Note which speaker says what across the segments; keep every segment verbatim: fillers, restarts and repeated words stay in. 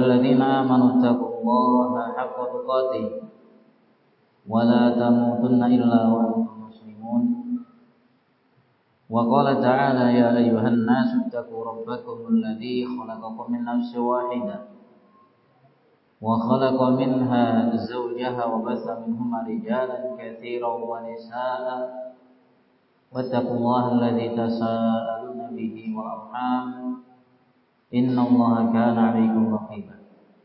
Speaker 1: الذين آمنوا اتقوا الله حق تقاته ولا تموتن إلا وأنتم مسلمون وقال تعالى يا أيها الناس اتقوا ربكم الذي خلقكم من نفس واحدة وخلق منها زوجها وبث منهما رجالا كثيرا ونساء واتقوا الله الذي تساءلون به والأرحام إن الله كان عليكم رقيبا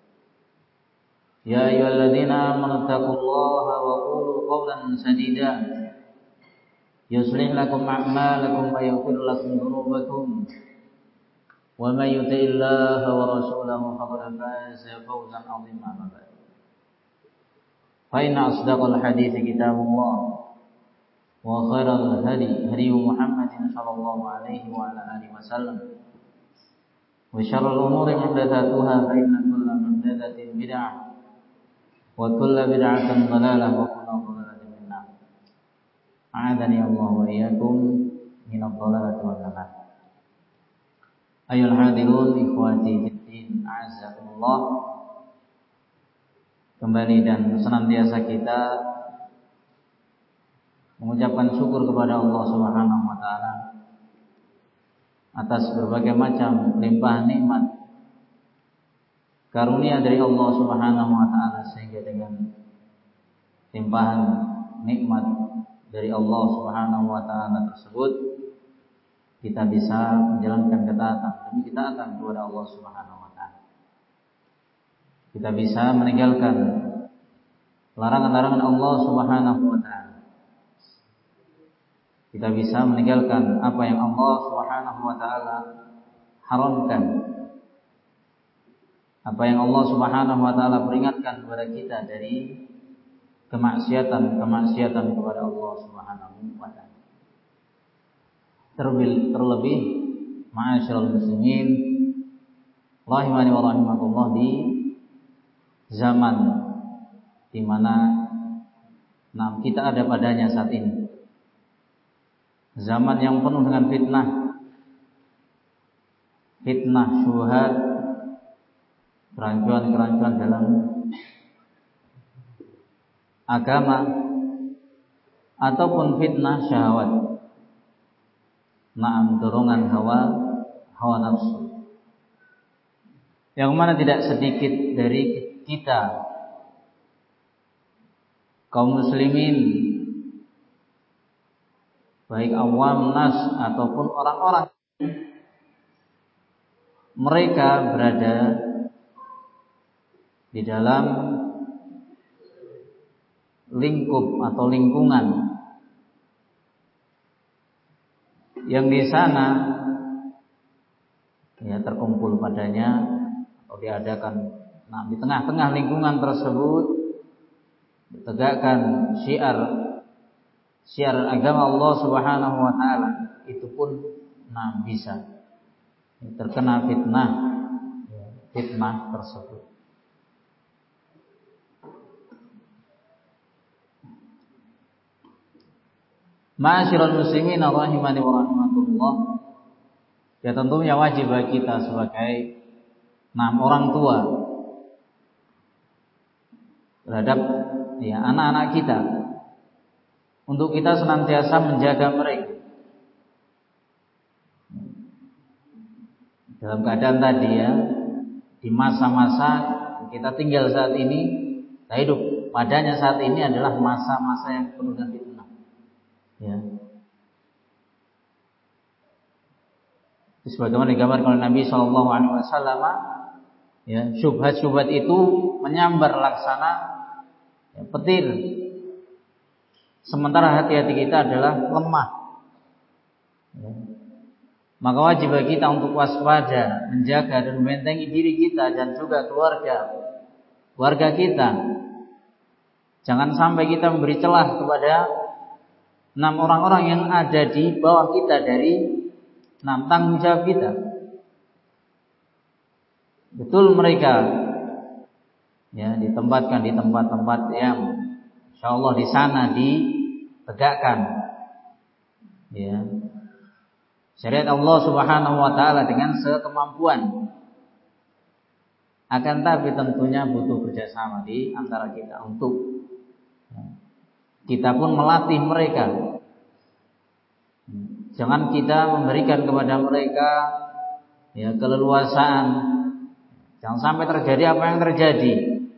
Speaker 1: يا أيها الذين آمنوا اتقوا الله وقولوا قولا سديدا يصلح لكم أعمالكم ويغفر لكم ذنوبكم ومن يطع الله ورسوله فقد فاز فوزا عظيما أما بعد فإن أصدق الحديث كتاب الله وخير الهدي هدي محمد صلى الله عليه وعلى آله وسلم وشر الأمور محدثاتها فإن كل محدثة بدعة وكل بدعة ضلالة وكل ضلالة في النار أعاذني الله وإياكم من الضلالة والنار. Ayyuhal hadirun ikhwati fiddin a'azzakumullah. Kembali dan senantiasa kita mengucapkan syukur kepada Allah Subhanahu wa taala atas berbagai macam limpahan nikmat karunia dari Allah Subhanahu wa taala, sehingga dengan limpahan nikmat dari Allah Subhanahu wa taala tersebut kita bisa menjalankan ketaatan demi ketaatan kepada Allah Subhanahu wa taala. Kita bisa meninggalkan larangan-larangan Allah Subhanahu wa taala. Kita bisa meninggalkan apa yang Allah Subhanahu wa taala haramkan. Apa yang Allah Subhanahu wa taala peringatkan kepada kita dari kemaksiatan-kemaksiatan kepada Allah Subhanahu wa taala. Terlebih, terlebih ma'asyiral muslimin rahimani wa rahimakumullah, di zaman di mana nah, kita ada padanya saat ini. Zaman yang penuh dengan fitnah. Fitnah syubhat, kerancuan-kerancuan dalam agama ataupun fitnah syahwat. Naam, dorongan hawa hawa nafsu, yang mana tidak sedikit dari kita kaum muslimin, baik awam nas ataupun orang-orang, mereka berada di dalam lingkup atau lingkungan yang di sana ya terkumpul padanya atau diadakan nah di tengah-tengah lingkungan tersebut ditegakkan syiar syiar agama Allah Subhanahu wa taala, itu pun nah bisa terkena fitnah ya, fitnah tersebut. Ma'asyiral muslimin rahimani wa rahimakumullah. Ya tentunya wajib bagi kita sebagai enam orang tua terhadap ya anak-anak kita untuk kita senantiasa menjaga mereka dalam keadaan tadi ya, di masa-masa kita tinggal saat ini, kita hidup padanya saat ini adalah masa-masa yang penuh dengan fitnah. Ya. Sebagaimana digambarkan oleh Nabi Shallallahu Alaihi Wasallam, ya, syubhat-syubhat itu menyambar laksana ya, petir, sementara hati-hati kita adalah lemah. Ya. Maka wajib bagi kita untuk waspada, menjaga dan membentengi diri kita dan juga keluarga, keluarga kita. Jangan sampai kita memberi celah kepada enam orang-orang yang ada di bawah kita dari enam tanggung jawab kita. Betul mereka ya ditempatkan di tempat-tempat yang insyaallah di sana ditegakkan ya syariat Allah Subhanahu wa taala dengan sekemampuan. Akan tapi tentunya butuh kerjasama di antara kita untuk kita pun melatih mereka. Jangan kita memberikan kepada mereka ya keleluasaan. Jangan sampai terjadi apa yang terjadi.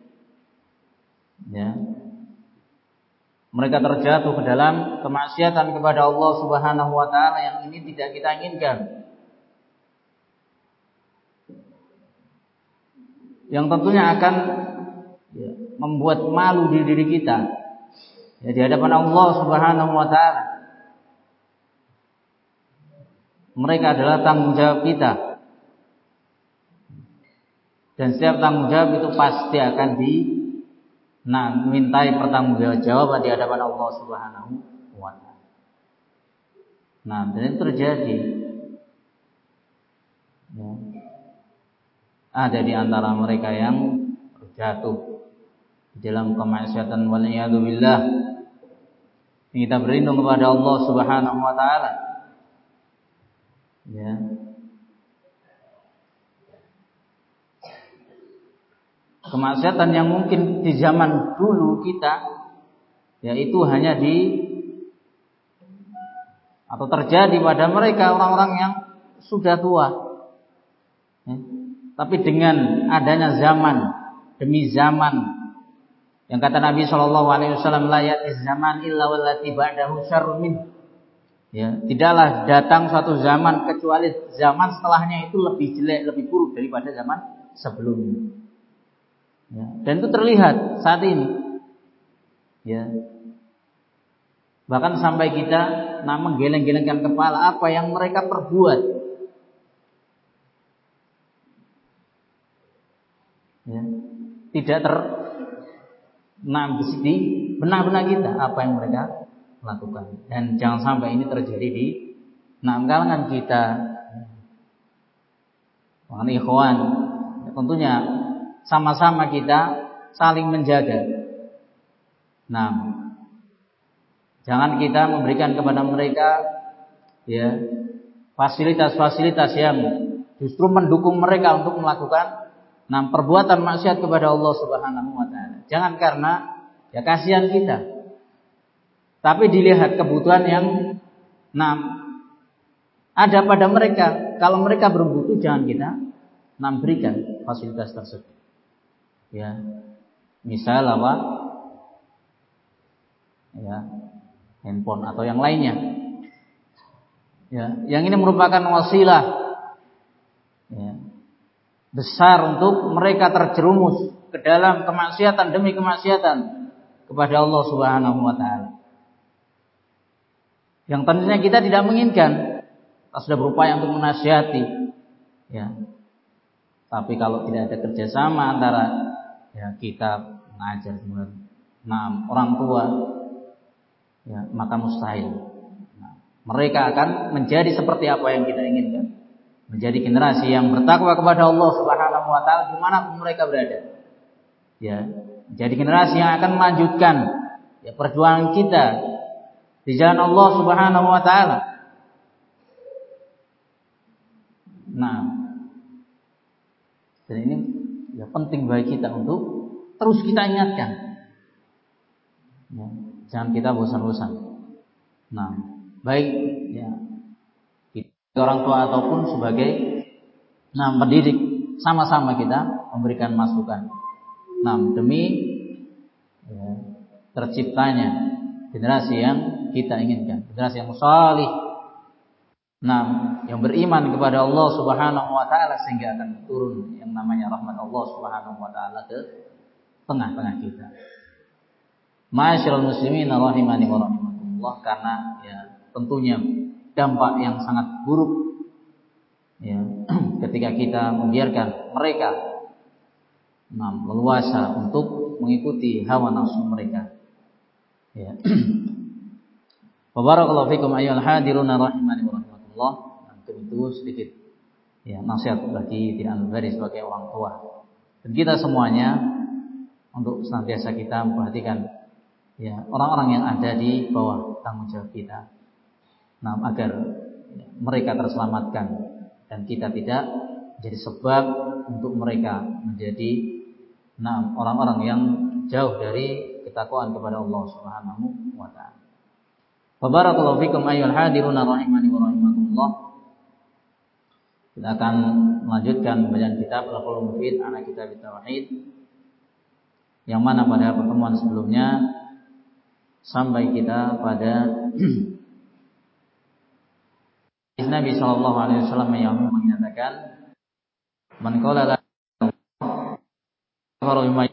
Speaker 1: Ya. Mereka terjatuh ke dalam kemaksiatan kepada Allah Subhanahu wa taala yang ini tidak kita inginkan. Yang tentunya akan ya, membuat malu di diri kita ya, di hadapan Allah Subhanahu wa taala. Mereka adalah tanggung jawab kita. Dan setiap tanggung jawab itu pasti akan di nah, mintai pertanggungjawaban di hadapan Allah Subhanahu wa taala. Nah, dan itu terjadi. Ya. Ada di antara mereka yang jatuh di dalam kemaksiatan wal iyadu billah. Kita berlindung kepada Allah Subhanahu wa taala. Ya. Kemaksiatan yang mungkin di zaman dulu kita yaitu hanya di atau terjadi pada mereka orang-orang yang sudah tua. Ya. Tapi dengan adanya zaman demi zaman yang kata Nabi shallallahu alaihi wasallam la ya'tiz zaman illa wallati ba'dahu syarrun min. Ya, tidaklah datang suatu zaman kecuali zaman setelahnya itu lebih jelek, lebih buruk daripada zaman sebelumnya. Ya, dan itu terlihat saat ini. Ya. Bahkan sampai kita nah menggeleng-gelengkan kepala apa yang mereka perbuat. Ya, tidak ter nah, di benar-benar kita apa yang mereka lakukan, dan jangan sampai ini terjadi di nah, kalangan kita. Wahai ikhwan, ya, tentunya sama-sama kita saling menjaga. Nah, jangan kita memberikan kepada mereka ya fasilitas-fasilitas yang justru mendukung mereka untuk melakukan nah, perbuatan maksiat kepada Allah Subhanahu wa taala. Jangan karena ya kasihan kita. Tapi dilihat kebutuhan yang nah, ada pada mereka. Kalau mereka berbutuh jangan kita nah, berikan fasilitas tersebut. Ya. Misal apa? Ya, handphone atau yang lainnya. Ya, yang ini merupakan wasilah ya, besar untuk mereka terjerumus ke dalam kemaksiatan demi kemaksiatan kepada Allah Subhanahu wa taala. Yang tentunya kita tidak menginginkan. Kita sudah berupaya untuk menasihati. Ya. Tapi kalau tidak ada kerjasama antara ya kita mengajar nah, orang tua ya, maka mustahil. Nah, mereka akan menjadi seperti apa yang kita inginkan. Menjadi generasi yang bertakwa kepada Allah Subhanahu wa taala dimanapun mereka berada. Ya, jadi generasi yang akan melanjutkan ya perjuangan kita di jalan Allah Subhanahu wa taala. Nah, dan ini ya penting bagi kita untuk terus kita ingatkan. Ya, jangan kita bosan-bosan. Nah, baik ya kita orang tua ataupun sebagai nah pendidik sama-sama kita memberikan masukan. Nah, demi ya, terciptanya generasi yang kita inginkan, generasi yang salih, nah, yang beriman kepada Allah Subhanahu wa taala sehingga akan turun yang namanya rahmat Allah Subhanahu wa taala ke tengah-tengah kita. Ma'asyiral muslimin rahimani wa rahimakumullah, karena ya tentunya dampak yang sangat buruk ya ketika kita membiarkan mereka nah, leluasa untuk mengikuti hawa nafsu mereka. Ya. Barakallahu fikum ayyuhal hadiruna rahimani wa rahimakumullah. Untuk itu sedikit ya nasihat bagi Tina Al-Bari sebagai orang tua dan kita semuanya untuk senantiasa kita memperhatikan ya orang-orang yang ada di bawah tanggung jawab kita. Nah, agar ya, mereka terselamatkan dan kita tidak jadi sebab untuk mereka menjadi nah, orang-orang yang jauh dari ketakwaan kepada Allah Subhanahu wa taala. Barakallahu fikum ayyuhal hadiruna rahimani wa rahimakumullah. Kita akan melanjutkan bacaan kitab Al-Qaulul Mufid ala Kitab Tauhid, yang mana pada pertemuan sebelumnya sampai kita pada Nabi sallallahu alaihi wasallam yang menyatakan man qala la faru ma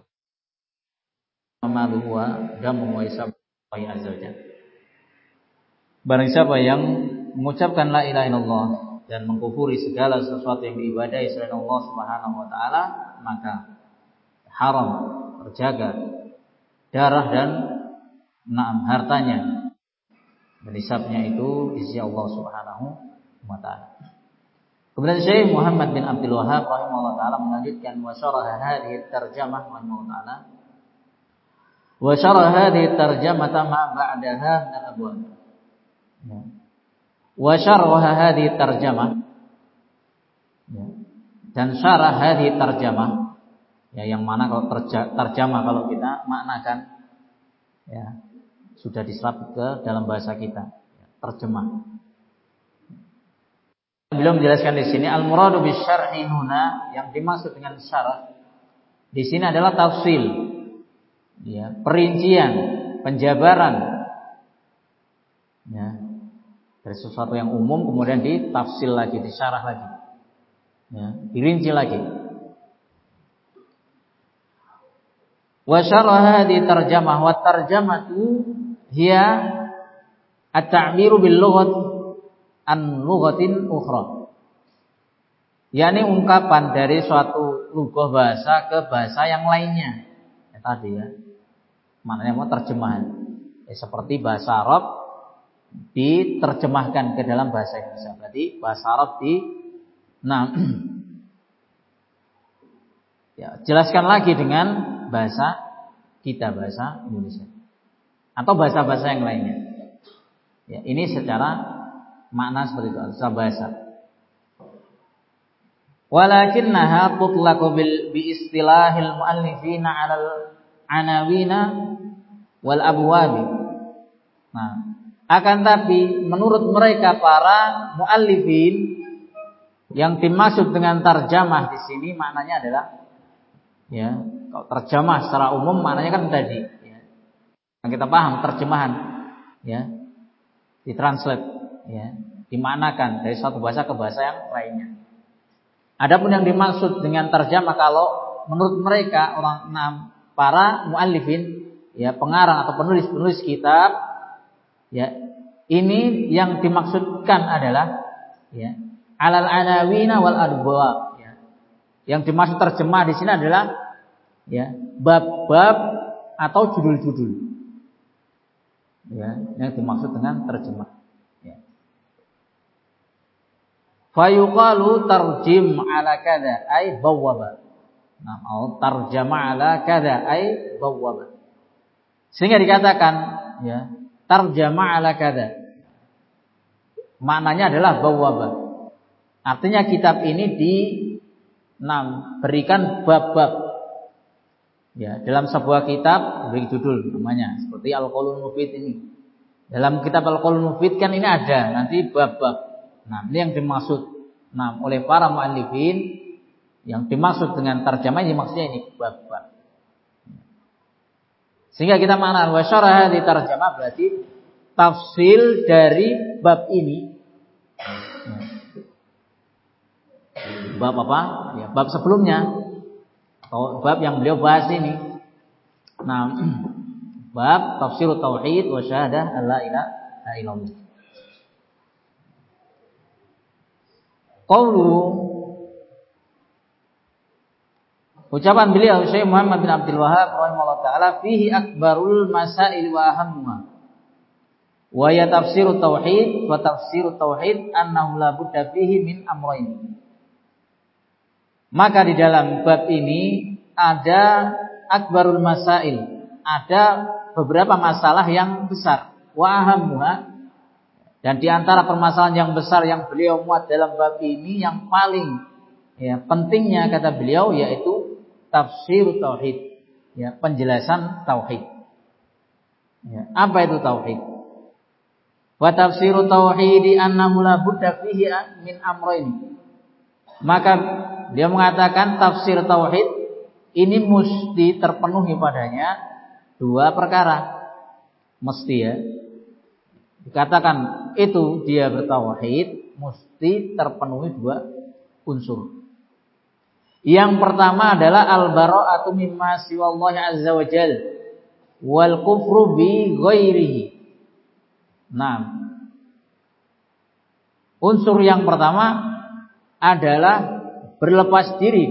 Speaker 1: malu wa damu wa isab wa azza wajalla. Barang siapa yang mengucapkan la ilaha illallah dan mengkufuri segala sesuatu yang diibadahi selain Allah Subhanahu wa taala, maka haram terjaga darah dan naam hartanya. Berisabnya itu di sisi Allah Subhanahu wa taala. Kemudian Syekh Muhammad bin Abdul Wahhab rahimahullah taala melanjutkan wa syaraha hadhihi tarjamah rahimahullah taala. Wa syaraha hadhihi tarjamah ma ba'daha min al-abwab. Wa syaraha hadhihi tarjamah, dan syarah hadhihi tarjamah, ya, yang mana kalau terja, terjemah kalau kita maknakan, ya, sudah diserap ke dalam bahasa kita, ya, terjemah. Beliau menjelaskan di sini al-muradu bisyarhi huna, yang dimaksud dengan syarah di sini adalah tafsil, ya, perincian, penjabaran, ya, dari sesuatu yang umum kemudian ditafsil lagi, disyarah lagi, ya, dirinci lagi. Wa syarah hadhihi tarjamah, wa tarjamatu hiya at-ta'biru bil lughat an lughatin ukhra, yakni ungkapan dari suatu lugah bahasa ke bahasa yang lainnya, ya, tadi ya, maknanya mau terjemahan, ya, seperti bahasa Arab diterjemahkan ke dalam bahasa Indonesia. Berarti bahasa Arab di nah ya, jelaskan lagi dengan bahasa kita, bahasa Indonesia atau bahasa-bahasa yang lainnya. Ya, ini secara makna seperti itu, secara bahasa. Walakinnaha tutlaqu bil bi istilahil muallifina 'alal anawina wal abwabi. Nah, akan tapi menurut mereka para muallifin, yang dimaksud dengan tarjamah di sini maknanya adalah, ya, kalau terjemah secara umum maknanya kan tadi, ya, yang kita paham terjemahan, ya, ditranslate, ya, dimaknakan dari satu bahasa ke bahasa yang lainnya. Adapun yang dimaksud dengan terjemah kalau menurut mereka orang enam para muallifin, ya, pengarang atau penulis-penulis kitab, ya, ini yang dimaksudkan adalah, ya, alal anawina wal adbab, ya. Yang dimaksud terjemah di sini adalah, ya, bab-bab atau judul-judul, ya, yang dimaksud dengan terjemah, ya. Fayuqalu tarjim ala kada ay bawwaba. Nah, atau tarjama ala kada ay bawwaba. Sehingga dikatakan, ya, tarjama ala kada, maknanya adalah bawwaba. Artinya kitab ini di enam berikan bab-bab, ya, dalam sebuah kitab beri judul namanya seperti Al-Qaulul Mufid ini. Dalam kitab Al-Qaulul Mufid kan ini ada nanti bab-bab. Nah, ini yang dimaksud nah oleh para muallifin, yang dimaksud dengan tarjamah ini maksudnya ini bab-bab. Sehingga kita makna wa syarah di tarjamah berarti tafsil dari bab ini. Bab apa? Ya, bab sebelumnya atau bab yang beliau bahas ini. Nah, bab tafsir tauhid wa syahadah alla ilaha illallah. Qaulu, ucapan beliau Syekh Muhammad bin Abdul Wahhab rahimahullah taala, fihi akbarul masail wa ahammuha wa ya tafsirut tauhid wa tafsirut tauhid annahu la budda fihi min amrayn. Maka di dalam bab ini ada akbarul masail, ada beberapa masalah yang besar, wa ahammuha, dan di antara permasalahan yang besar yang beliau muat dalam bab ini yang paling, ya, pentingnya kata beliau yaitu tafsir tauhid, ya, penjelasan tauhid. Ya, apa itu tauhid? Wa tafsiru tauhidi annahu la budda fihi min amrayn. Maka dia mengatakan tafsir tauhid ini mesti terpenuhi padanya dua perkara. Mesti, ya. Dikatakan itu dia bertauhid mesti terpenuhi dua unsur. Yang pertama adalah al-bara'atu mimma siwallahi azza wa jalla wal kufru bi ghairihi. Nah, unsur yang pertama adalah berlepas diri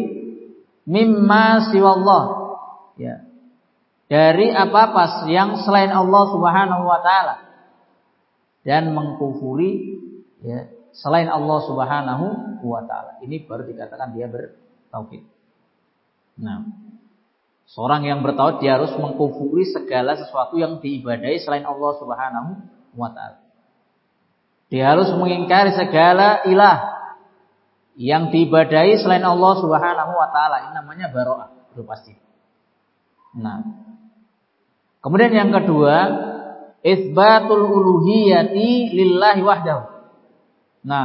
Speaker 1: mimma siwallah, ya, dari apa-apa yang selain Allah Subhanahu wa taala dan mengkufuri, ya, selain Allah Subhanahu wa taala. Ini baru dikatakan dia bertauhid. Nah, seorang yang bertauhid dia harus mengkufuri segala sesuatu yang diibadahi selain Allah Subhanahu wa taala. Dia harus mengingkari segala ilah yang diibadahi selain Allah Subhanahu wa taala. Ini namanya bara'ah, berlepas diri. Nah, kemudian yang kedua, itsbatul uluhiyati lillahi wahdahu. Nah,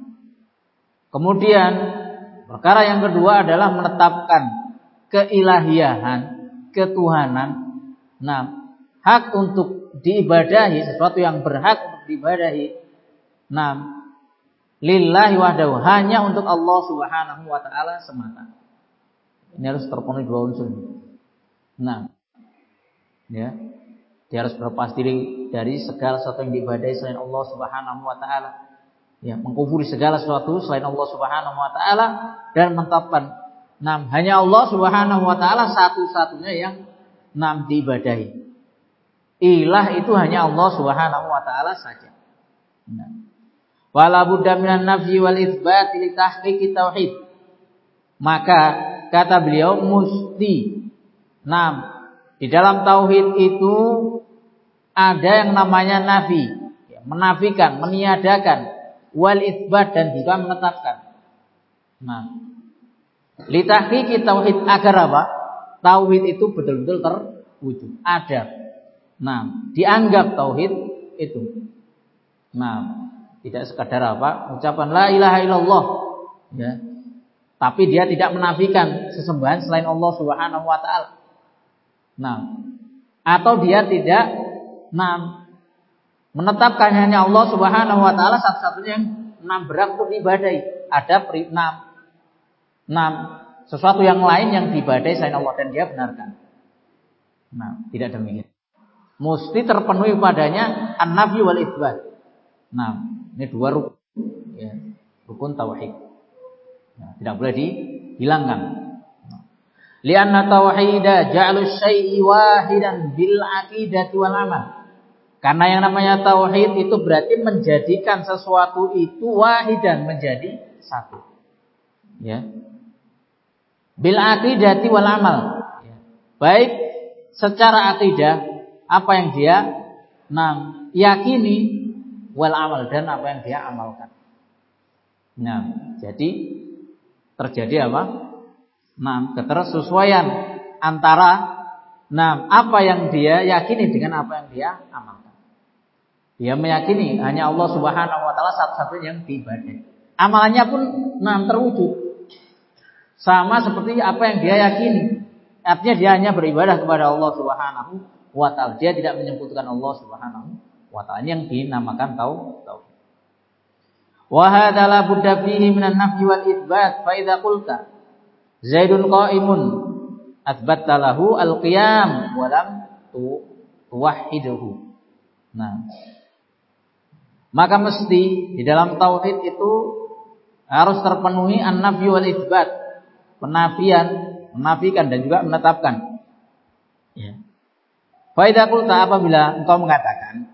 Speaker 1: kemudian perkara yang kedua adalah menetapkan keilahiyahan, ketuhanan. Nah, hak untuk diibadahi, sesuatu yang berhak untuk diibadahi, nah, lillahi wahdahu, hanya untuk Allah Subhanahu wa taala semata. Ini harus terpenuhi dua unsur. Nah, ya, dia harus berlepas diri dari segala sesuatu yang diibadahi selain Allah Subhanahu wa taala. Ya, mengkufuri segala sesuatu selain Allah Subhanahu wa taala dan menetapkan, nah, hanya Allah Subhanahu wa taala satu-satunya yang nam diibadahi. Ilah itu hanya Allah Subhanahu wa taala saja. Nah, wala budda minan nafyi wal itsbat li tahqiqi tauhid. Maka kata beliau mesti, nah, di dalam tauhid itu ada yang namanya nafi, ya, menafikan, meniadakan, wal itsbat dan juga menetapkan. Nah, li tahqiqi tauhid agar apa? Tauhid itu betul-betul terwujud, ada. Nah, dianggap tauhid itu. Nah, tidak sekadar apa? Ucapan la ilaha illallah, ya. Tapi dia tidak menafikan sesembahan selain Allah Subhanahu wa taala. Nah, atau dia tidak, nah, menetapkan hanya Allah Subhanahu wa taala satu-satunya yang enam berhak untuk diibadahi. Ada enam enam sesuatu yang lain yang diibadahi selain Allah dan dia benarkan. Nah, tidak demikian. Mesti terpenuhi padanya an-nafyu wal itsbat. Nah, ini dua rukun, ya, rukun tauhid. Nah, tidak boleh dihilangkan. Lianna tauhida ja'lu syai'i wahidan bil aqidati wal amal. Karena yang namanya tauhid itu berarti menjadikan sesuatu itu wahidan, menjadi satu. Ya. Bil aqidati wal amal. Ya. Baik secara akidah, apa yang dia nah, yakini, wal amal, dan apa yang dia amalkan. Nah, jadi terjadi apa? Nah, ketersesuaian antara nah, apa yang dia yakini dengan apa yang dia amalkan. Dia meyakini hanya Allah Subhanahu wa taala satu-satunya yang diibadahi. Amalannya pun nah, terwujud. Sama seperti apa yang dia yakini. Artinya dia hanya beribadah kepada Allah Subhanahu wa taala. Dia tidak menyebutkan Allah Subhanahu wa ta'ala yang dinamakan tauhid. Wa hadza la budda fihi minan nafyi wal itsbat. Fa idza qulta Zaidun qa'imun atsbatta lahu al-qiyam wa lam tuwahhiduhu. Nah, maka mesti di dalam tauhid itu harus terpenuhi an-nafyu wal itsbat, penafian, menafikan dan juga menetapkan. Ya. Fa idza qulta, apabila engkau mengatakan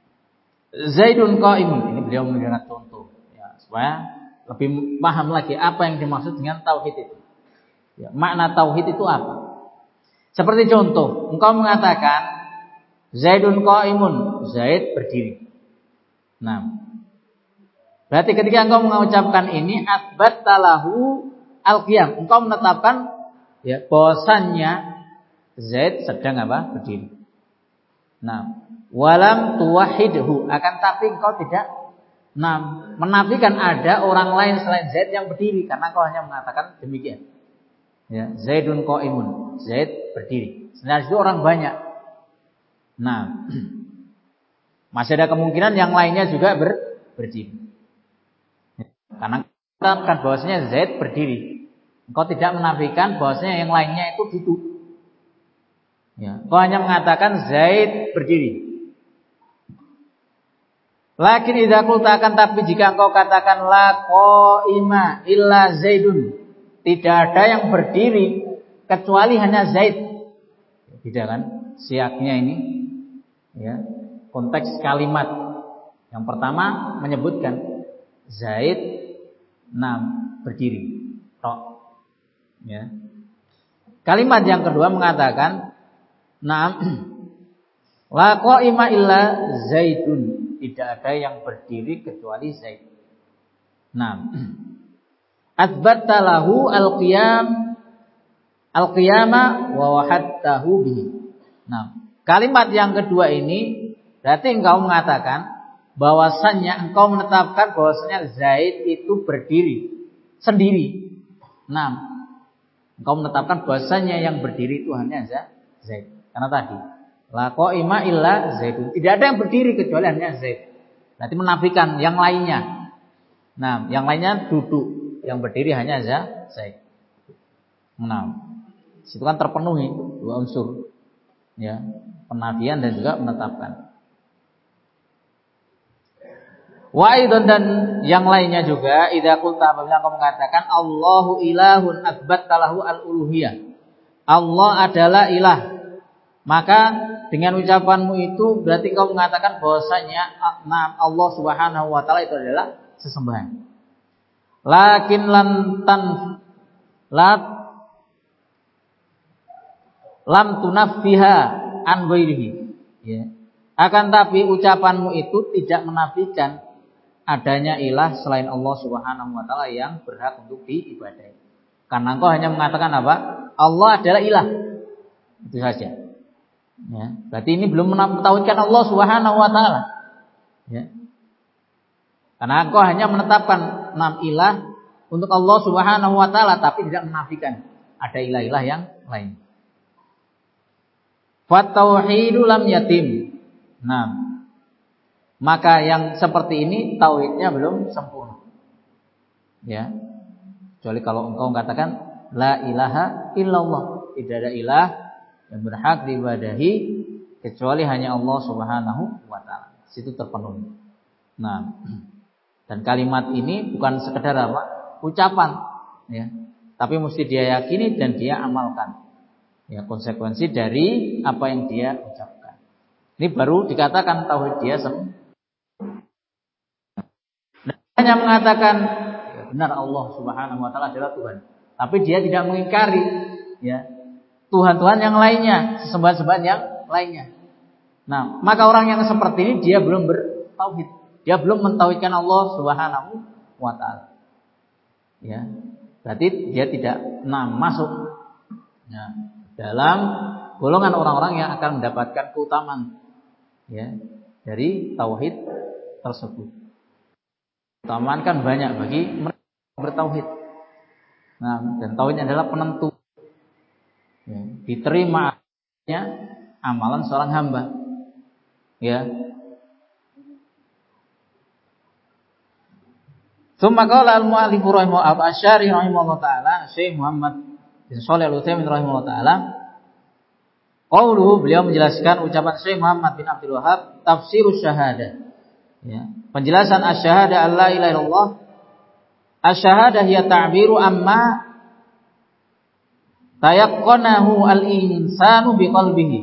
Speaker 1: Zaidun qa'imun, ini beliau memberikan contoh, ya, supaya lebih paham lagi apa yang dimaksud dengan tauhid itu. Ya, makna tauhid itu apa? Seperti contoh, engkau mengatakan Zaidun qa'imun, Zaid berdiri. Nah, berarti ketika engkau mengucapkan ini, atsbatta lahu al-qiyam, engkau menetapkan ya bahwasannya Zaid sedang apa? Berdiri. Nah, walam tuwahhidhu, akan tapi engkau tidak nah, menafikan ada orang lain selain Zaid yang berdiri, karena engkau hanya mengatakan demikian. Ya, Zaidun qaimun, Zaid berdiri. Sebenarnya itu orang banyak. Nah, masih ada kemungkinan yang lainnya juga ber, berdiri. Karena katakan bahwasanya Zaid berdiri. Engkau tidak menafikan bahwasanya yang lainnya itu duduk. Ya, engkau hanya mengatakan Zaid berdiri. Lakin idza qulta, akan tapi jika engkau katakan la qaima illa Zaidun, tidak ada yang berdiri kecuali hanya Zaid. Tidak kan? Siaknya ini ya, konteks kalimat. Yang pertama menyebutkan Zaid enam berdiri. Tok. Ya. Kalimat yang kedua mengatakan Naam la qaima illa Zaidun, tidak ada yang berdiri kecuali Zaid. Naam Athbatta lahu al-qiyam al-qiyama wa wahadtahu bihi. Nah, kalimat yang kedua ini berarti engkau mengatakan bahwasannya engkau menetapkan bahwasannya Zaid itu berdiri sendiri. Nah, engkau menetapkan bahwasannya yang berdiri itu hanya Zaid. Karena tadi la qaima illa Zaidun, tidak ada yang berdiri kecuali hanya Zaid. Berarti menafikan yang lainnya. Nah, yang lainnya duduk, yang berdiri hanya Zaid. Nah, situ kan terpenuhi dua unsur. Ya, penafian dan juga menetapkan. Wa aidan, dan yang lainnya juga idza qulta, apabila engkau mengatakan Allahu ilahun athbatta lahu al-uluhiyah. Allah adalah ilah. Maka dengan ucapanmu itu berarti kau mengatakan bahwasanya Allah Subhanahu wa taala itu adalah sesembahan. Lakin lantan lat lam tunaffiha an ghairihi. Ya. Akan tapi ucapanmu itu tidak menafikan adanya ilah selain Allah Subhanahu wa taala yang berhak untuk diibadahi. Karena engkau hanya mengatakan apa? Allah adalah ilah. Itu saja. Ya, berarti ini belum mentauhidkan Allah Subhanahu wa taala. Ya. Karena engkau hanya menetapkan enam ilah untuk Allah Subhanahu wa taala tapi tidak menafikan ada ilah-ilah yang lain. Fa tauhidu lam yatim. Nah, maka yang seperti ini tauhidnya belum sempurna. Ya. Kecuali kalau engkau mengatakan la ilaha illallah, tidak ada ilah yang berhak diibadahi kecuali hanya Allah Subhanahu wa taala. Situ terpenuhi. Nah, dan kalimat ini bukan sekedar apa? Ucapan, ya. Tapi mesti dia yakini dan dia amalkan. Ya, konsekuensi dari apa yang dia ucapkan. Ini baru dikatakan tauhid dia sempurna. Hanya mengatakan ya, benar Allah Subhanahu wa taala adalah Tuhan. Tapi dia tidak mengingkari ya Tuhan-Tuhan yang lainnya, sesembahan-sembahan yang lainnya. Nah, maka orang yang seperti ini dia belum bertauhid. Dia belum mentauhidkan Allah Subhanahu wa taala. Ya. Berarti dia tidak nah, masuk ya, dalam golongan orang-orang yang akan mendapatkan keutamaan ya dari tauhid tersebut. Keutamaan kan banyak bagi mereka yang bertauhid. Nah, dan tauhid adalah penentu ya, diterimanya amalan seorang hamba. Ya. Tsumma qala al-mu'allif rahimahullah al-Asy'ari rahimahullah taala, Syekh Muhammad bin Shalih Al-Utsaimin rahimahullah taala, qauluhu, beliau menjelaskan ucapan Syekh Muhammad bin Abdul Wahhab, tafsirus syahadah. Ya, penjelasan asyhadu alla ilaha illallah. Asyhadah hiya ta'biru amma tayaqqanahu al-insanu biqalbihi.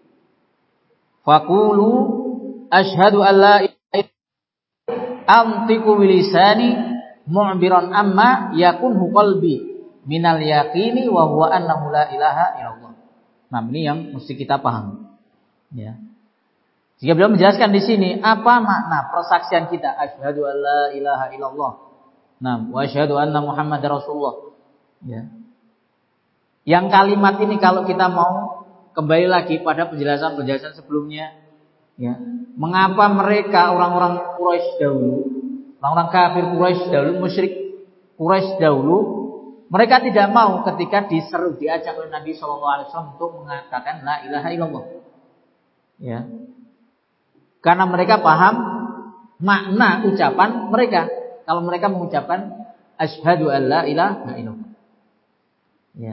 Speaker 1: Faqulu asyhadu alla ilaha antiqu bilisani mu'biran amma yakunhu qalbi minal yaqini wa huwa annahu la ilaha illallah. Nah, ini yang mesti kita pahami. Ya. Jika beliau menjelaskan di sini apa makna persaksian kita asyhadu alla ilaha illallah. Nah, wa asyhadu anna Muhammadar Rasulullah. Ya. Yang kalimat ini kalau kita mau kembali lagi pada penjelasan-penjelasan sebelumnya, ya, mengapa mereka orang-orang Quraisy dahulu, orang-orang kafir Quraisy dahulu, musyrik Quraisy dahulu, mereka tidak mau ketika diseru, diajak oleh Nabi Shallallahu Alaihi Wasallam untuk mengatakan la ilaha illallah, ya, karena mereka paham makna ucapan mereka. Kalau mereka mengucapkan asyhadu an la ilaha illallah, ya.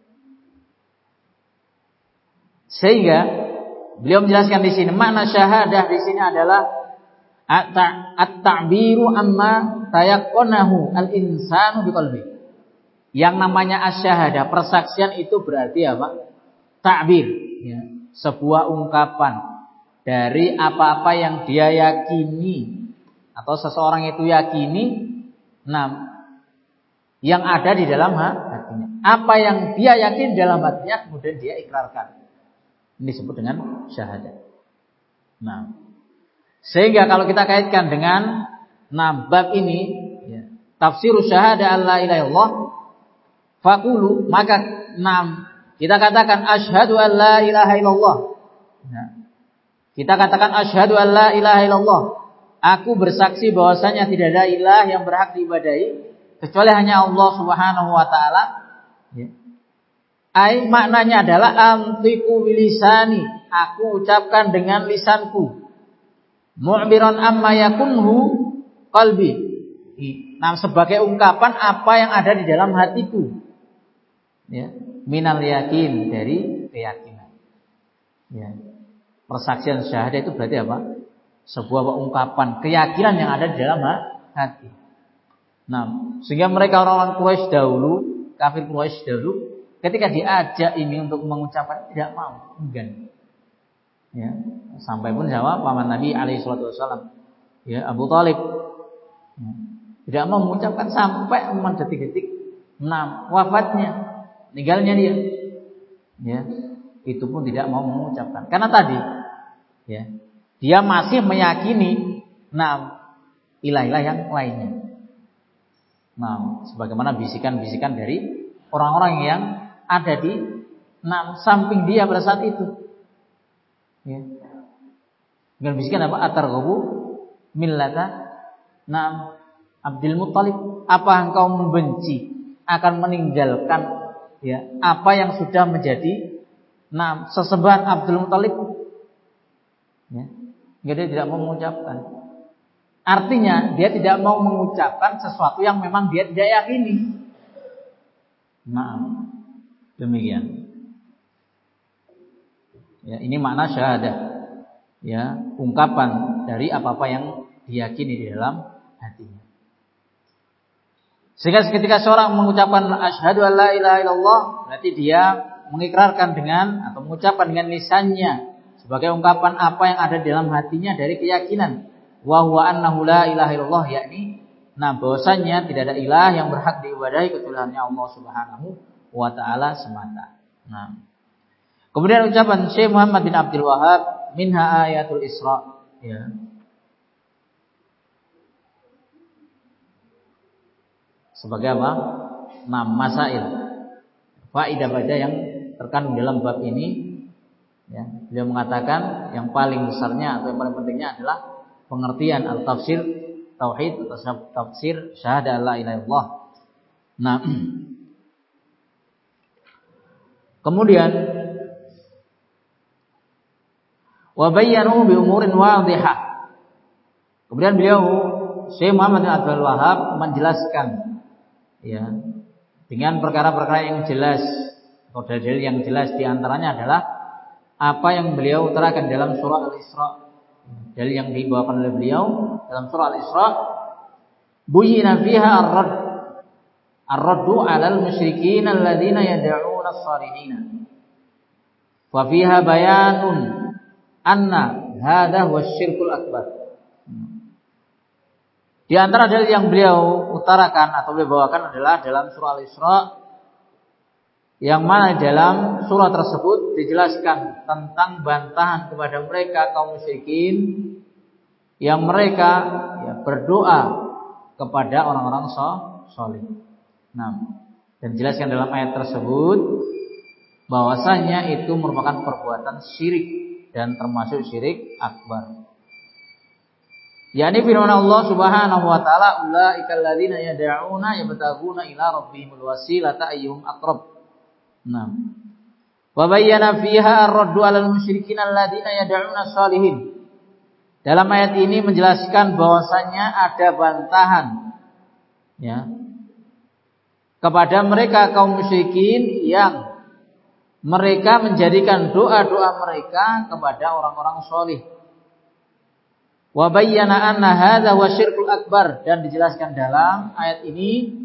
Speaker 1: Sehingga beliau menjelaskan di sini makna syahadah di sini adalah at-ta'biru amma tayaqqanahu al-insanu biqalbi. Yang namanya asy-syahadah, persaksian itu berarti apa? Ta'bir, ya, sebuah ungkapan dari apa-apa yang dia yakini atau seseorang itu yakini, nah, yang ada di dalam hatinya. Apa yang dia yakin dalam hatinya kemudian dia ikrarkan. Ini disebut dengan syahadat. Nah, sehingga kalau kita kaitkan dengan nah, bab ini, ya, tafsir syahadah alla ilaha illallah, faqulu, maka nah, kita katakan asyhadu an la ilaha illallah. Nah, kita katakan asyhadu an la ilaha illallah. Aku bersaksi bahwasanya tidak ada ilah yang berhak diibadahi kecuali hanya Allah Subhanahu wa taala. Ya. Ai maknanya adalah antiku bilisani, aku ucapkan dengan lisanku. Mu'biran amma yakunhu qalbi. Nah, sebagai ungkapan apa yang ada di dalam hatiku. Ya, minal yakin, dari keyakinan. Ya. Persaksian syahadat itu berarti apa? Sebuah ungkapan keyakinan yang ada di dalam hati. Nah, sehingga mereka orang-orang Quraisy dahulu, kafir Quraisy dahulu, ketika diajak ini untuk mengucapkan tidak mau, enggan. Ya, sampai pun jawab paman Nabi alaihi salatu wasallam, ya, Abu Thalib, ya, tidak mau mengucapkan sampai memang detik-detik enam wafatnya, meninggalnya dia. Ya, itu pun tidak mau mengucapkan. Karena tadi, ya, dia masih meyakini enam ilah-ilah yang lainnya. Nah, sebagaimana bisikan-bisikan dari orang-orang yang ada di enam samping dia pada saat itu. Ya. Dengan bisikan apa? Atarghabu millata Naam Abdul Muttalib. Apa engkau membenci akan meninggalkan, ya, apa yang sudah menjadi naam sesembahan Abdul Muttalib? Ya. Dia tidak mau mengucapkan. Artinya dia tidak mau mengucapkan sesuatu yang memang dia tidak yakini. Nah, demikian. Ya, ini makna syahadah. Ya, ungkapan dari apa-apa yang diyakini di dalam hatinya. Sehingga ketika seorang mengucapkan asyhadu an la ilaha illallah, berarti dia mengikrarkan dengan atau mengucapkan dengan lisannya sebagai ungkapan apa yang ada di dalam hatinya dari keyakinan. Wa huwa annahu la ilaha illallah, yakni nah bahwasanya tidak ada ilah yang berhak diibadahi kecuali hanya Allah Subhanahu wa taala semata. Nah, kemudian ucapan Syekh Muhammad bin Abdul Wahhab, minha ayatul Isra, ya. Sebagai apa? Nah, masail, faedah-faedah yang terkandung dalam bab ini, ya. Beliau mengatakan yang paling besarnya atau yang paling pentingnya adalah pengertian al-tafsir tauhid atau tafsir syahadah la ilaha illallah. Nah, kemudian wa bayyanu bi umurin wadhihah. Kemudian beliau Syekh Muhammad bin Abdul Wahhab menjelaskan, ya, dengan perkara-perkara yang jelas atau dalil yang jelas, di antaranya adalah apa yang beliau utarakan dalam surah Al-Isra. Dalil yang dibawakan oleh beliau dalam surah Al-Isra, buyyina fiha ar-radd ar-raddu 'alal musyrikin alladziina yad'uuna as-salihin. Wa fiha bayanun anna hadha huwa syirkul akbar. Di antara dalil yang beliau utarakan atau beliau bawakan adalah dalam surah Al-Isra, yang mana dalam surah tersebut dijelaskan tentang bantahan kepada mereka kaum musyrikin yang mereka, ya, berdoa kepada orang-orang saleh. Nah, Dan dijelaskan dalam ayat tersebut bahwasanya itu merupakan perbuatan syirik dan termasuk syirik akbar. Yani firman Allah Subhanahu wa taala, ulaikal ladzina yad'una yabtaguna ila rabbihimul wasilata ayyuhum aqrab. Nah. Wa bayyana fiha ar-raddu 'alal musyrikin alladzina yad'una shalihin. Dalam ayat ini menjelaskan bahwasanya ada bantahan ya kepada mereka kaum musyrikin yang mereka menjadikan doa-doa mereka kepada orang-orang saleh. Wa bayyana anna hadza wa syirkul akbar, dan dijelaskan dalam ayat ini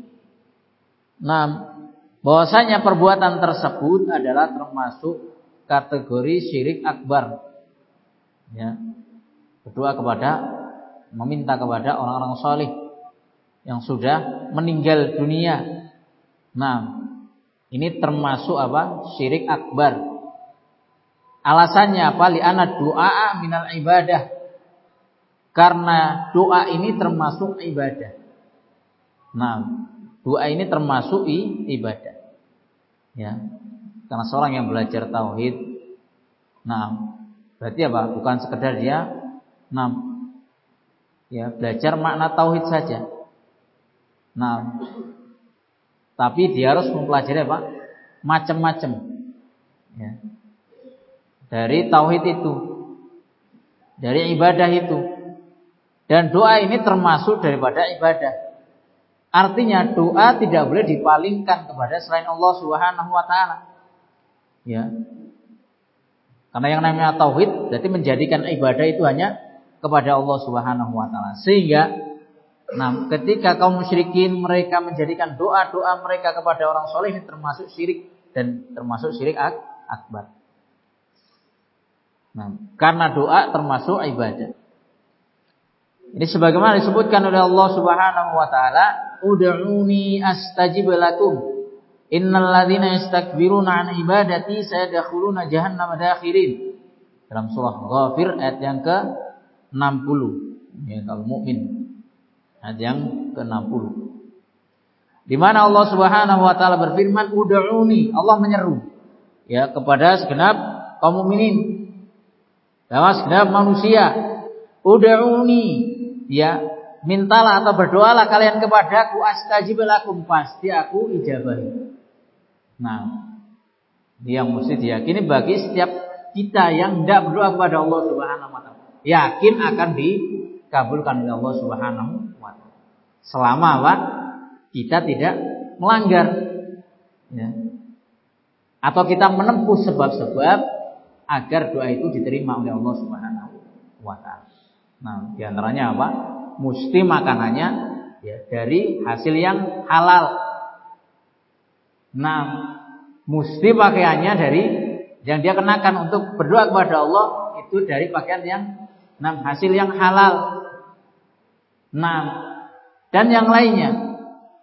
Speaker 1: nah bahwasanya perbuatan tersebut adalah termasuk kategori syirik akbar. Ya. Berdoa kepada meminta kepada orang-orang saleh yang sudah meninggal dunia. Nah, ini termasuk apa? Syirik akbar. Alasannya apa? Li'anna du'a minal ibadah. Karena doa ini termasuk ibadah. Nah, doa ini termasuk ibadah. Ya. Karena seorang yang belajar tauhid, nah, berarti apa? Bukan sekedar dia nah, ya, belajar makna tauhid saja. Nah, tapi dia harus mempelajari apa? Macam-macam. Ya. Dari tauhid itu, dari ibadah itu. Dan doa ini termasuk daripada ibadah. Artinya doa tidak boleh dipalingkan kepada selain Allah Subhanahu wa taala. Ya. Karena yang namanya tauhid berarti menjadikan ibadah itu hanya kepada Allah Subhanahu wa taala. Sehingga nah, ketika kaum musyrikin mereka menjadikan doa-doa mereka kepada orang soleh, ini termasuk syirik dan termasuk syirik ak- akbar. Nah, karena doa termasuk ibadah. Ini sebagaimana disebutkan oleh Allah Subhanahu wa taala, ud'uni astajib lakum. Innal ladzina yastakbiruna an ibadati sayadkhuluna jahannama dakhirin. Dalam surah Ghafir ayat yang ke enam puluh. Ya, kalau mukmin. Ayat yang ke enam puluh. Di mana Allah Subhanahu wa taala berfirman, ud'uni, Allah menyeru ya kepada segenap kaum mukminin. Kepada segenap manusia. Ud'uni, ya, mintalah atau berdoalah kalian kepadaku, astajib lakum, pasti aku ijabahi. Nah, yang mesti diyakini bagi setiap kita yang tidak berdoa kepada Allah Subhanahu wa taala, yakin akan dikabulkan oleh Allah Subhanahu wa taala. Selama apa? Kita tidak melanggar, ya. Atau kita menempuh sebab-sebab agar doa itu diterima oleh Allah Subhanahu wa taala. Nah, di antaranya apa? Mesti makanannya ya dari hasil yang halal. Nah, mesti pakaiannya dari yang dia kenakan untuk berdoa kepada Allah itu dari pakaian yang nah, hasil yang halal. Nah, dan yang lainnya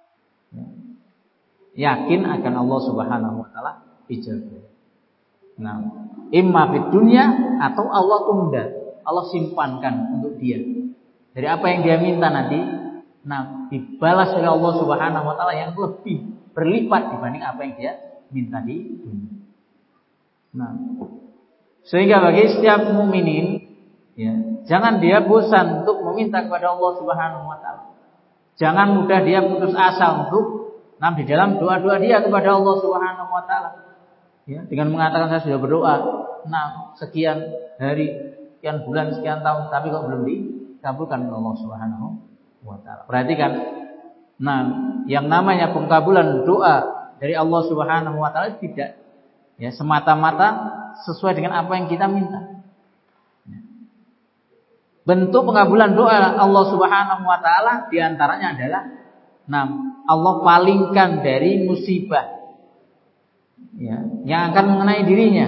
Speaker 1: yakin akan Allah Subhanahu wa taala ijabah. Nah, imma fid dunya atau Allah tunda, Allah simpankan untuk dia. Dari apa yang dia minta nanti, nah dibalas oleh Allah Subhanahu wa taala yang lebih berlipat dibanding apa yang dia minta di dunia. Nah, sehingga bagi setiap mukminin ya, jangan dia bosan untuk meminta kepada Allah Subhanahu wa taala. Jangan mudah dia putus asa untuk nah di dalam doa-doa dia kepada Allah Subhanahu wa taala. Ya, dengan mengatakan saya sudah berdoa, nah sekian hari, sekian bulan, sekian tahun, tapi kok belum dikabulkan oleh Allah Subhanahu wa taala. Perhatikan, nah yang namanya pengkabulan doa dari Allah Subhanahu wa taala tidak ya semata-mata sesuai dengan apa yang kita minta. Bentuk pengabulan doa Allah Subhanahu wa taala di antaranya adalah nah, Allah palingkan dari musibah ya, yang akan mengenai dirinya.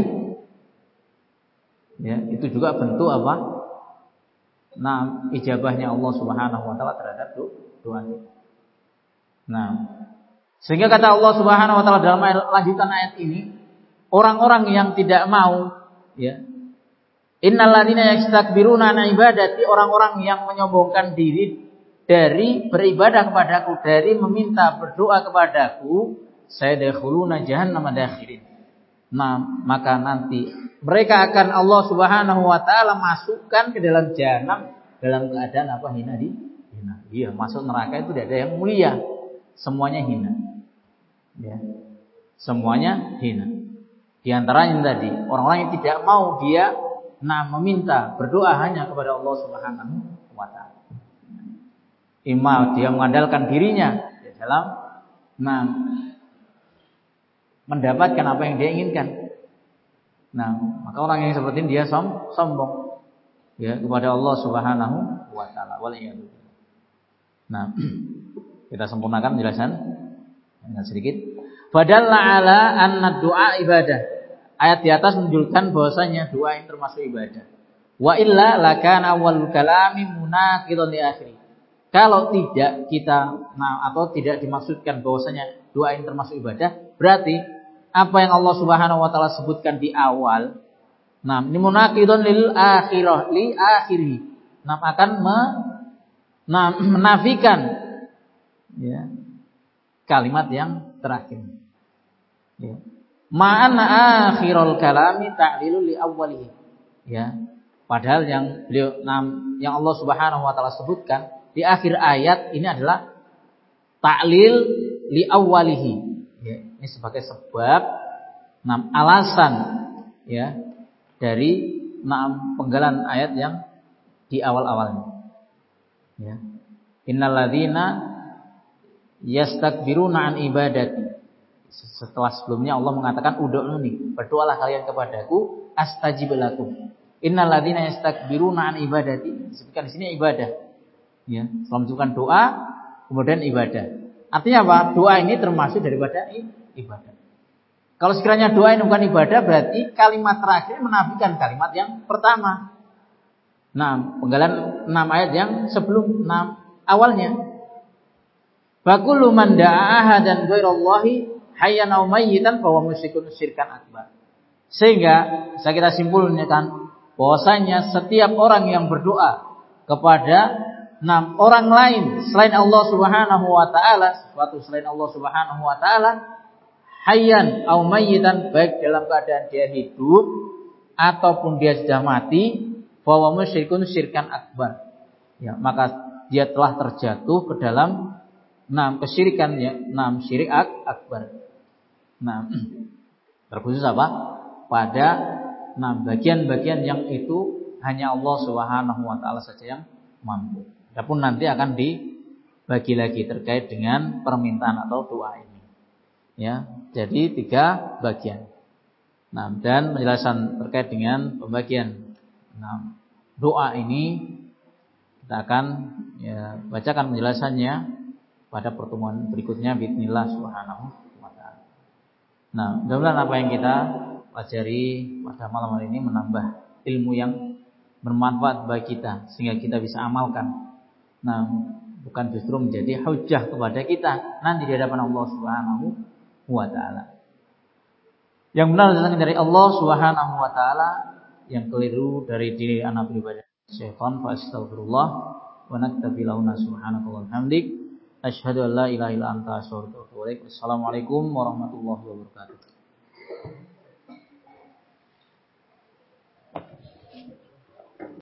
Speaker 1: Ya, itu juga bentuk apa? Nah, ijabahnya Allah Subhanahu wa taala terhadap doa kita. Nah, sehingga kata Allah Subhanahu wa taala dalam lanjutan ayat ini, orang-orang yang tidak mau ya, innal ladzina yastakbiruna an ibadati, orang-orang yang menyombongkan diri dari beribadah kepadaku, dari meminta berdoa kepadaku, sayadkhuluna jahannama dakhirin. Nah, maka nanti mereka akan Allah Subhanahu wa taala masukkan ke dalam jahanam dalam keadaan apa? Hina di hina. Iya, masuk neraka itu tidak ada yang mulia. Semuanya hina. Ya. Semuanya hina. Di antaranya tadi, orang-orang yang tidak mau dia nah meminta, berdoa hanya kepada Allah Subhanahu wa taala. Ima dia mengandalkan dirinya di dalam nah mendapatkan apa yang dia inginkan. Nah, maka orang yang seperti ini dia som, sombong ya kepada Allah Subhanahu wa taala. Waliyadu. Nah, kita sempurnakan penjelasan dengan sedikit. Badalla ala anna du'a ibadah. Ayat di atas menunjukkan bahwasanya doa ini termasuk ibadah. Wa illa lakana awwalul kalami munaqidan li akhiri. Kalau tidak kita nah atau tidak dimaksudkan bahwasanya doa ini termasuk ibadah, berarti apa yang Allah Subhanahu wa taala sebutkan di awal, nah ini munaqidan lil akhirah li akhiri. Nah akan me, nah, menafikan ya kalimat yang terakhir. Ya. Ma'ana akhirul kalami ta'lilu li awwalihi. Ya. Padahal yang beliau yang Allah Subhanahu wa taala sebutkan di akhir ayat ini adalah ta'lil li awwalihi. Ya, ini sebagai sebab enam alasan ya dari enam penggalan ayat yang di awal-awalnya. Ya. Innal ladzina yastakbiruna an ibadati. Setelah sebelumnya Allah mengatakan ud'uni, berdoalah kalian kepadaku, astajib lakum. Innal ladzina yastakbiruna an ibadati. Disebutkan di sini ibadah. Ya, setelah menunjukkan doa, kemudian ibadah. Artinya apa? Doa ini termasuk daripada ibadah. Kalau sekiranya doa ini bukan ibadah, berarti kalimat terakhir menafikan kalimat yang pertama. Nah, penggalan enam ayat yang sebelum enam awalnya. Fakullu man da'a ahadan ghairallahi hayyan aw mayyitan fa huwa musyrikun syirkan akbar. Sehingga bisa kita simpulkan bahwasanya setiap orang yang berdoa kepada enam orang lain selain Allah Subhanahu wa taala, sesuatu selain Allah Subhanahu wa taala, hayyan aw mayyitan, baik dalam keadaan dia hidup ataupun dia sudah mati, fa huwa musyrikun syirkan akbar. Ya, maka dia telah terjatuh ke dalam enam kesyirikan ya, enam syirik akbar. Nah, terkhusus apa? Pada enam bagian-bagian yang itu hanya Allah Subhanahu wa taala saja yang mampu. Adapun nanti akan dibagi lagi terkait dengan permintaan atau doa ini. Ya, jadi tiga bagian. Nah, dan penjelasan terkait dengan pembagian nah, doa ini kita akan ya, bacakan penjelasannya pada pertemuan berikutnya bismillah subhanahu wa ta'ala. Nah, mudah-mudahan apa yang kita pelajari pada malam hari ini menambah ilmu yang bermanfaat bagi kita sehingga kita bisa amalkan. Nah, bukan justru menjadi hujjah kepada kita nanti di hadapan Allah Subhanahu wa ta'ala. Yang benar datang dari Allah Subhanahu wa ta'ala, yang keliru dari diri anak pribadi syaitan. Fa astaghfirullah wa naktabi launa subhanaka wa bihamdik asyhadu an la ilaha illa anta astaghfiruka wa atubu ilaik. Assalamualaikum warahmatullahi wabarakatuh.